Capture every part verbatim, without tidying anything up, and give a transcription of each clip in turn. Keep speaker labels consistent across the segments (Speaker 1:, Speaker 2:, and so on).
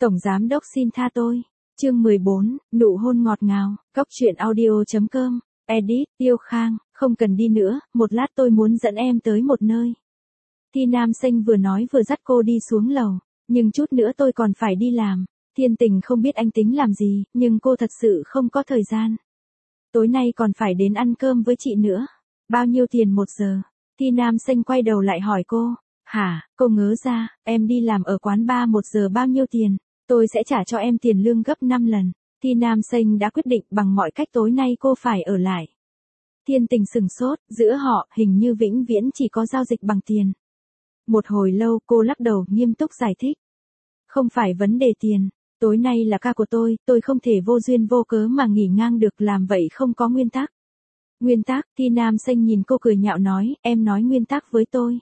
Speaker 1: Tổng giám đốc xin tha tôi. Chương mười bốn, nụ hôn ngọt ngào, Cóc truyện audio chấm com, edit, Tiêu Khang, không cần đi nữa, một lát tôi muốn dẫn em tới một nơi. Thi Nam Xanh vừa nói vừa dắt cô đi xuống lầu, nhưng chút nữa tôi còn phải đi làm. Thiên Tình không biết anh tính làm gì, nhưng cô thật sự không có thời gian. Tối nay còn phải đến ăn cơm với chị nữa. Bao nhiêu tiền một giờ? Thi Nam Xanh quay đầu lại hỏi cô. Hả, cô ngớ ra, em đi làm ở quán bar một giờ bao nhiêu tiền? Tôi sẽ trả cho em tiền lương gấp năm lần. Thi Nam Xanh đã quyết định bằng mọi cách tối nay cô phải ở lại. Thiên Tình sừng sốt, giữa họ hình như vĩnh viễn chỉ có giao dịch bằng tiền. Một hồi lâu cô lắc đầu nghiêm túc giải thích. Không phải vấn đề tiền, tối nay là ca của tôi, tôi không thể vô duyên vô cớ mà nghỉ ngang được, làm vậy không có nguyên tắc. Nguyên tắc? Thi Nam Xanh nhìn cô cười nhạo nói, em nói nguyên tắc với tôi.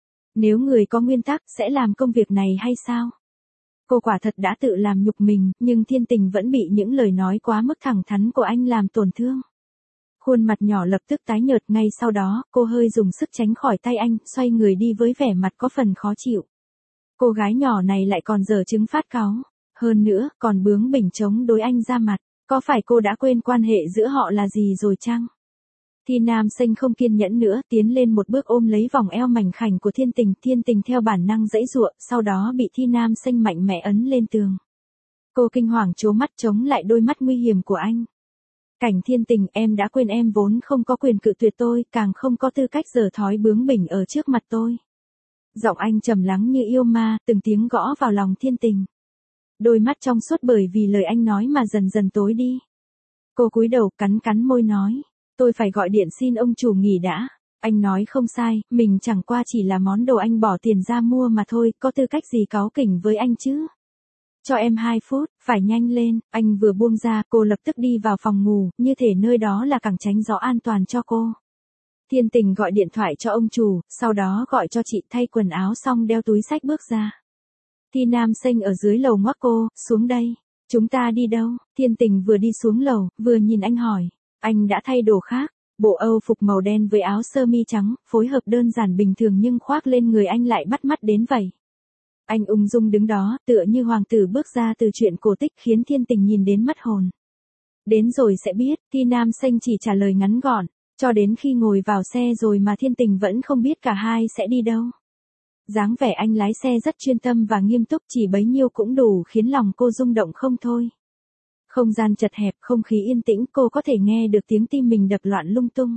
Speaker 1: Nếu người có nguyên tắc sẽ làm công việc này hay sao? Cô quả thật đã tự làm nhục mình, nhưng Thiên Tình vẫn bị những lời nói quá mức thẳng thắn của anh làm tổn thương. Khuôn mặt nhỏ lập tức tái nhợt, ngay sau đó, cô hơi dùng sức tránh khỏi tay anh, xoay người đi với vẻ mặt có phần khó chịu. Cô gái nhỏ này lại còn dở chứng phát cáu, hơn nữa, còn bướng bỉnh chống đối anh ra mặt, có phải cô đã quên quan hệ giữa họ là gì rồi chăng? Thi Nam Xanh không kiên nhẫn nữa, tiến lên một bước ôm lấy vòng eo mảnh khảnh của Thiên Tình, Thiên Tình theo bản năng giãy giụa, sau đó bị Thi Nam Xanh mạnh mẽ ấn lên tường. Cô kinh hoàng trố mắt chống lại đôi mắt nguy hiểm của anh. Cảnh Thiên Tình, em đã quên em vốn không có quyền cự tuyệt tôi, càng không có tư cách giở thói bướng bỉnh ở trước mặt tôi. Giọng anh trầm lắng như yêu ma, từng tiếng gõ vào lòng Thiên Tình. Đôi mắt trong suốt bởi vì lời anh nói mà dần dần tối đi. Cô cúi đầu cắn cắn môi nói. Tôi phải gọi điện xin ông chủ nghỉ đã. Anh nói không sai, mình chẳng qua chỉ là món đồ anh bỏ tiền ra mua mà thôi, có tư cách gì cáu kỉnh với anh chứ? Cho em hai phút, phải nhanh lên. Anh vừa buông ra, cô lập tức đi vào phòng ngủ, như thể nơi đó là cẳng tránh gió an toàn cho cô. Thiên Tình gọi điện thoại cho ông chủ, sau đó gọi cho chị, thay quần áo xong đeo túi xách bước ra. Thi Nam Xanh ở dưới lầu ngoắc cô, xuống đây. Chúng ta đi đâu? Thiên Tình vừa đi xuống lầu, vừa nhìn anh hỏi. Anh đã thay đồ khác, bộ Âu phục màu đen với áo sơ mi trắng, phối hợp đơn giản bình thường nhưng khoác lên người anh lại bắt mắt đến vậy. Anh ung dung đứng đó, tựa như hoàng tử bước ra từ truyện cổ tích, khiến Thiên Tình nhìn đến mất hồn. Đến rồi sẽ biết, Thi Nam Xanh chỉ trả lời ngắn gọn, cho đến khi ngồi vào xe rồi mà Thiên Tình vẫn không biết cả hai sẽ đi đâu. Dáng vẻ anh lái xe rất chuyên tâm và nghiêm túc, chỉ bấy nhiêu cũng đủ khiến lòng cô rung động không thôi. Không gian chật hẹp, không khí yên tĩnh, cô có thể nghe được tiếng tim mình đập loạn lung tung.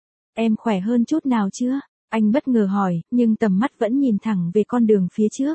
Speaker 1: Em khỏe hơn chút nào chưa? Anh bất ngờ hỏi, nhưng tầm mắt vẫn nhìn thẳng về con đường phía trước.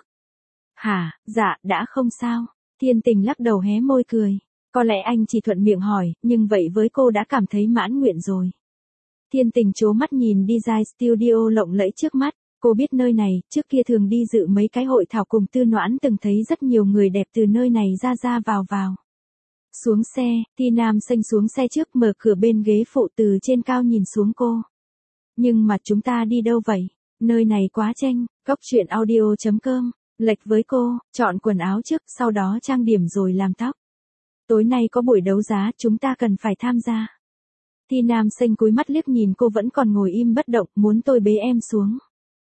Speaker 1: Hả, dạ, đã không sao. Thiên Tình lắc đầu hé môi cười. Có lẽ anh chỉ thuận miệng hỏi, nhưng vậy với cô đã cảm thấy mãn nguyện rồi. Thiên Tình trố mắt nhìn design studio lộng lẫy trước mắt. Cô biết nơi này, trước kia thường đi dự mấy cái hội thảo cùng Tư Noãn, từng thấy rất nhiều người đẹp từ nơi này ra ra vào vào. Xuống xe, Thi Nam Xanh xuống xe trước, mở cửa bên ghế phụ, từ trên cao nhìn xuống cô. Nhưng mà chúng ta đi đâu vậy? Nơi này quá chênh. Cóc truyện audio chấm com, lệch với cô, chọn quần áo trước, sau đó trang điểm rồi làm tóc. Tối nay có buổi đấu giá, chúng ta cần phải tham gia. Thi Nam Xanh cúi mắt liếc nhìn cô vẫn còn ngồi im bất động, muốn tôi bế em xuống.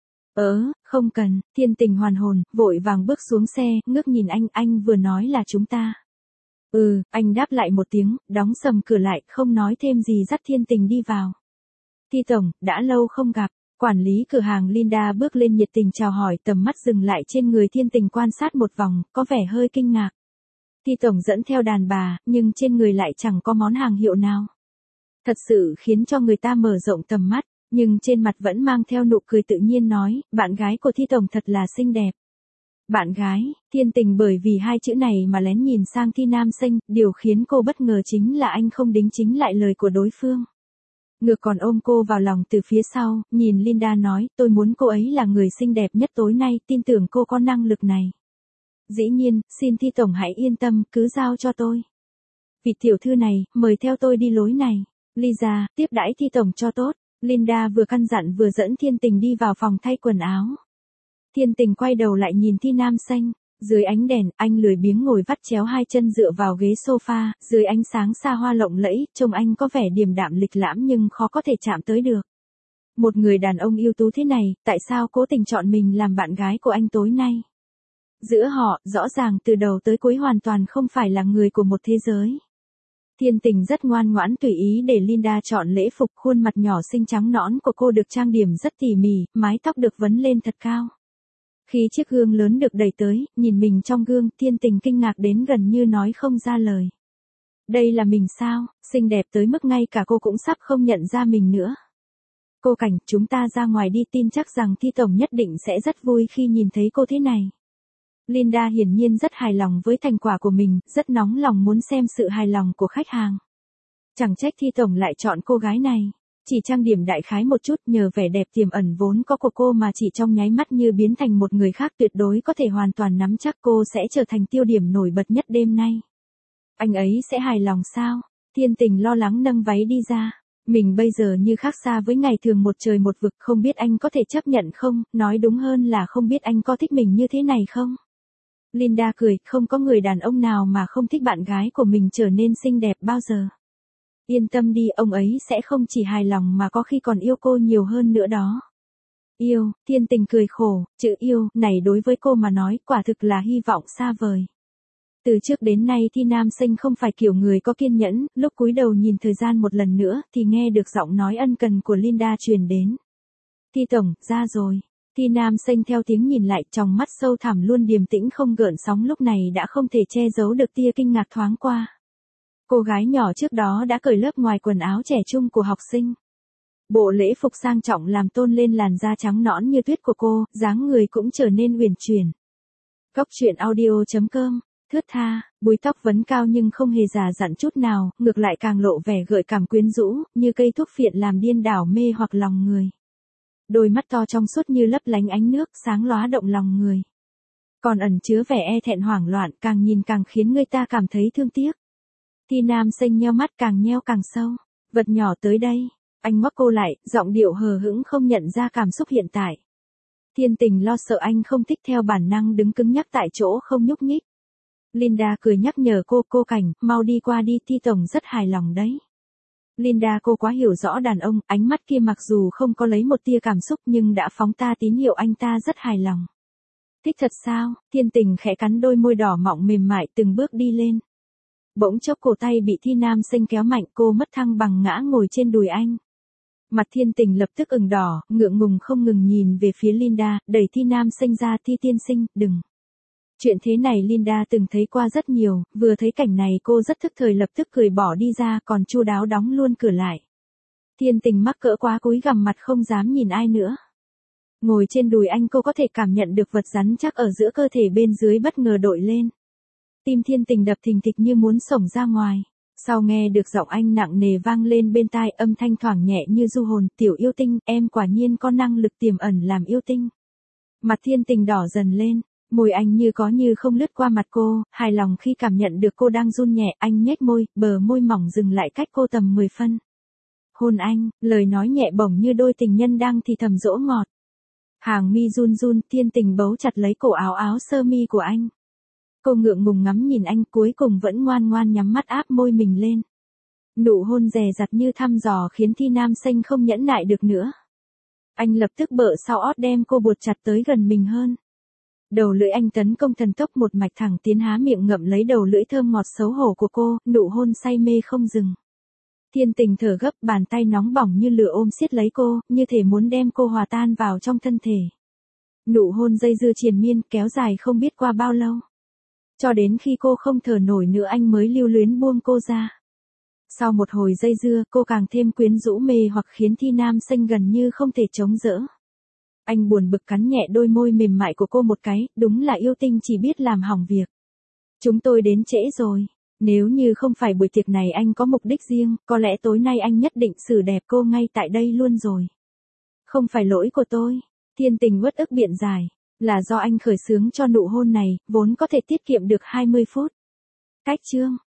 Speaker 1: Ớ, không cần. Thiên Tình hoàn hồn, vội vàng bước xuống xe, ngước nhìn anh, anh vừa nói là chúng ta. Ừ, anh đáp lại một tiếng, đóng sầm cửa lại, không nói thêm gì, dắt Thiên Tình đi vào. Thi tổng, đã lâu không gặp. Quản lý cửa hàng Linda bước lên nhiệt tình chào hỏi, tầm mắt dừng lại trên người Thiên Tình quan sát một vòng, có vẻ hơi kinh ngạc. Thi tổng dẫn theo đàn bà, nhưng trên người lại chẳng có món hàng hiệu nào. Thật sự khiến cho người ta mở rộng tầm mắt, nhưng trên mặt vẫn mang theo nụ cười tự nhiên nói, bạn gái của Thi tổng thật là xinh đẹp. Bạn gái? Thiên Tình bởi vì hai chữ này mà lén nhìn sang Thi Nam Xanh, điều khiến cô bất ngờ chính là anh không đính chính lại lời của đối phương. Ngược còn ôm cô vào lòng từ phía sau, nhìn Linda nói, tôi muốn cô ấy là người xinh đẹp nhất tối nay, tin tưởng cô có năng lực này. Dĩ nhiên, xin Thi tổng hãy yên tâm, cứ giao cho tôi. Vị tiểu thư này, mời theo tôi đi lối này. Lisa, tiếp đãi Thi tổng cho tốt. Linda vừa căn dặn vừa dẫn Thiên Tình đi vào phòng thay quần áo. Thiên Tình quay đầu lại nhìn Thi Nam Xanh. Dưới ánh đèn, anh lười biếng ngồi vắt chéo hai chân dựa vào ghế sofa, dưới ánh sáng xa hoa lộng lẫy, trông anh có vẻ điềm đạm lịch lãm nhưng khó có thể chạm tới được. Một người đàn ông ưu tú thế này, tại sao cố tình chọn mình làm bạn gái của anh tối nay? Giữa họ, rõ ràng từ đầu tới cuối hoàn toàn không phải là người của một thế giới. Thiên Tình rất ngoan ngoãn tùy ý để Linda chọn lễ phục, khuôn mặt nhỏ xinh trắng nõn của cô được trang điểm rất tỉ mỉ, mái tóc được vấn lên thật cao. Khi chiếc gương lớn được đẩy tới, nhìn mình trong gương, Thiên Tình kinh ngạc đến gần như nói không ra lời. Đây là mình sao, xinh đẹp tới mức ngay cả cô cũng sắp không nhận ra mình nữa. Cô Cảnh, chúng ta ra ngoài đi, tin chắc rằng Thi Tổng nhất định sẽ rất vui khi nhìn thấy cô thế này. Linda hiển nhiên rất hài lòng với thành quả của mình, rất nóng lòng muốn xem sự hài lòng của khách hàng. Chẳng trách Thi Tổng lại chọn cô gái này. Chỉ trang điểm đại khái một chút, nhờ vẻ đẹp tiềm ẩn vốn có của cô mà chỉ trong nháy mắt như biến thành một người khác, tuyệt đối có thể hoàn toàn nắm chắc cô sẽ trở thành tiêu điểm nổi bật nhất đêm nay. Anh ấy sẽ hài lòng sao? Thiên Tình lo lắng nâng váy đi ra. Mình bây giờ như khác xa với ngày thường, một trời một vực, không biết anh có thể chấp nhận không, nói đúng hơn là không biết anh có thích mình như thế này không? Linda cười, không có người đàn ông nào mà không thích bạn gái của mình trở nên xinh đẹp bao giờ. Yên tâm đi, ông ấy sẽ không chỉ hài lòng mà có khi còn yêu cô nhiều hơn nữa đó. Yêu, Thiên Tình cười khổ, chữ yêu này đối với cô mà nói quả thực là hy vọng xa vời. Từ trước đến nay thì Nam Sinh không phải kiểu người có kiên nhẫn, lúc cúi đầu nhìn thời gian một lần nữa thì nghe được giọng nói ân cần của Linda truyền đến. Thi Tổng, ra rồi. Thi Nam Sinh theo tiếng nhìn lại, trong mắt sâu thẳm luôn điềm tĩnh không gợn sóng lúc này đã không thể che giấu được tia kinh ngạc thoáng qua. Cô gái nhỏ trước đó đã cởi lớp ngoài quần áo trẻ trung của học sinh. Bộ lễ phục sang trọng làm tôn lên làn da trắng nõn như tuyết của cô, dáng người cũng trở nên uyển chuyển. Góc truyện audio chấm com, thướt tha, búi tóc vấn cao nhưng không hề già dặn chút nào, ngược lại càng lộ vẻ gợi cảm quyến rũ, như cây thuốc phiện làm điên đảo mê hoặc lòng người. Đôi mắt to trong suốt như lấp lánh ánh nước, sáng lóa động lòng người. Còn ẩn chứa vẻ e thẹn hoảng loạn, càng nhìn càng khiến người ta cảm thấy thương tiếc. Thi Nam Sinh nheo mắt càng nheo càng sâu. Vật nhỏ tới đây. Anh ngoắc cô lại, giọng điệu hờ hững không nhận ra cảm xúc hiện tại. Thiên Tình lo sợ anh không thích, theo bản năng đứng cứng nhắc tại chỗ không nhúc nhích. Linda cười nhắc nhở cô, cô Cảnh, mau đi qua đi, Thi Tổng rất hài lòng đấy. Linda cô quá hiểu rõ đàn ông, ánh mắt kia mặc dù không có lấy một tia cảm xúc nhưng đã phóng ta tín hiệu anh ta rất hài lòng. Thích thật sao? Thiên Tình khẽ cắn đôi môi đỏ mọng mềm mại từng bước đi lên. Bỗng chốc cổ tay bị Thi Nam Sinh kéo mạnh, cô mất thăng bằng ngã ngồi trên đùi anh. Mặt Thiên Tình lập tức ửng đỏ, ngượng ngùng không ngừng nhìn về phía Linda, đẩy Thi Nam Sinh ra, Thi tiên sinh, đừng. Chuyện thế này Linda từng thấy qua rất nhiều, vừa thấy cảnh này cô rất thức thời lập tức cười bỏ đi ra, còn chu đáo đóng luôn cửa lại. Thiên Tình mắc cỡ quá cúi gằm mặt không dám nhìn ai nữa. Ngồi trên đùi anh cô có thể cảm nhận được vật rắn chắc ở giữa cơ thể bên dưới bất ngờ đội lên. Tim Thiên Tình đập thình thịch như muốn xổng ra ngoài. Sau nghe được giọng anh nặng nề vang lên bên tai, âm thanh thoảng nhẹ như du hồn, tiểu yêu tinh, em quả nhiên có năng lực tiềm ẩn làm yêu tinh. Mặt Thiên Tình đỏ dần lên, môi anh như có như không lướt qua mặt cô, hài lòng khi cảm nhận được cô đang run nhẹ, anh nhếch môi, bờ môi mỏng dừng lại cách cô tầm mười phân. Hôn anh, lời nói nhẹ bổng như đôi tình nhân đang thì thầm dỗ ngọt. Hàng mi run run, Thiên Tình bấu chặt lấy cổ áo áo sơ mi của anh. Cô ngượng ngùng ngắm nhìn anh, cuối cùng vẫn ngoan ngoan nhắm mắt áp môi mình lên. Nụ hôn dè dặt như thăm dò khiến Thi Nam Sinh không nhẫn nại được nữa. Anh lập tức bợ sau ót đem cô buộc chặt tới gần mình hơn. Đầu lưỡi anh tấn công thần tốc, một mạch thẳng tiến, há miệng ngậm lấy đầu lưỡi thơm ngọt xấu hổ của cô, nụ hôn say mê không dừng. Thiên Tình thở gấp, bàn tay nóng bỏng như lửa ôm siết lấy cô, như thể muốn đem cô hòa tan vào trong thân thể. Nụ hôn dây dưa triền miên, kéo dài không biết qua bao lâu. Cho đến khi cô không thở nổi nữa anh mới lưu luyến buông cô ra. Sau một hồi dây dưa, cô càng thêm quyến rũ mê hoặc khiến Thi Nam Sinh gần như không thể chống đỡ. Anh buồn bực cắn nhẹ đôi môi mềm mại của cô một cái, đúng là yêu tinh chỉ biết làm hỏng việc. Chúng tôi đến trễ rồi. Nếu như không phải buổi tiệc này anh có mục đích riêng, có lẽ tối nay anh nhất định xử đẹp cô ngay tại đây luôn rồi. Không phải lỗi của tôi. Thiên Tình uất ức biện giải. Là do anh khởi xướng cho nụ hôn này, vốn có thể tiết kiệm được hai mươi phút. Cách chương.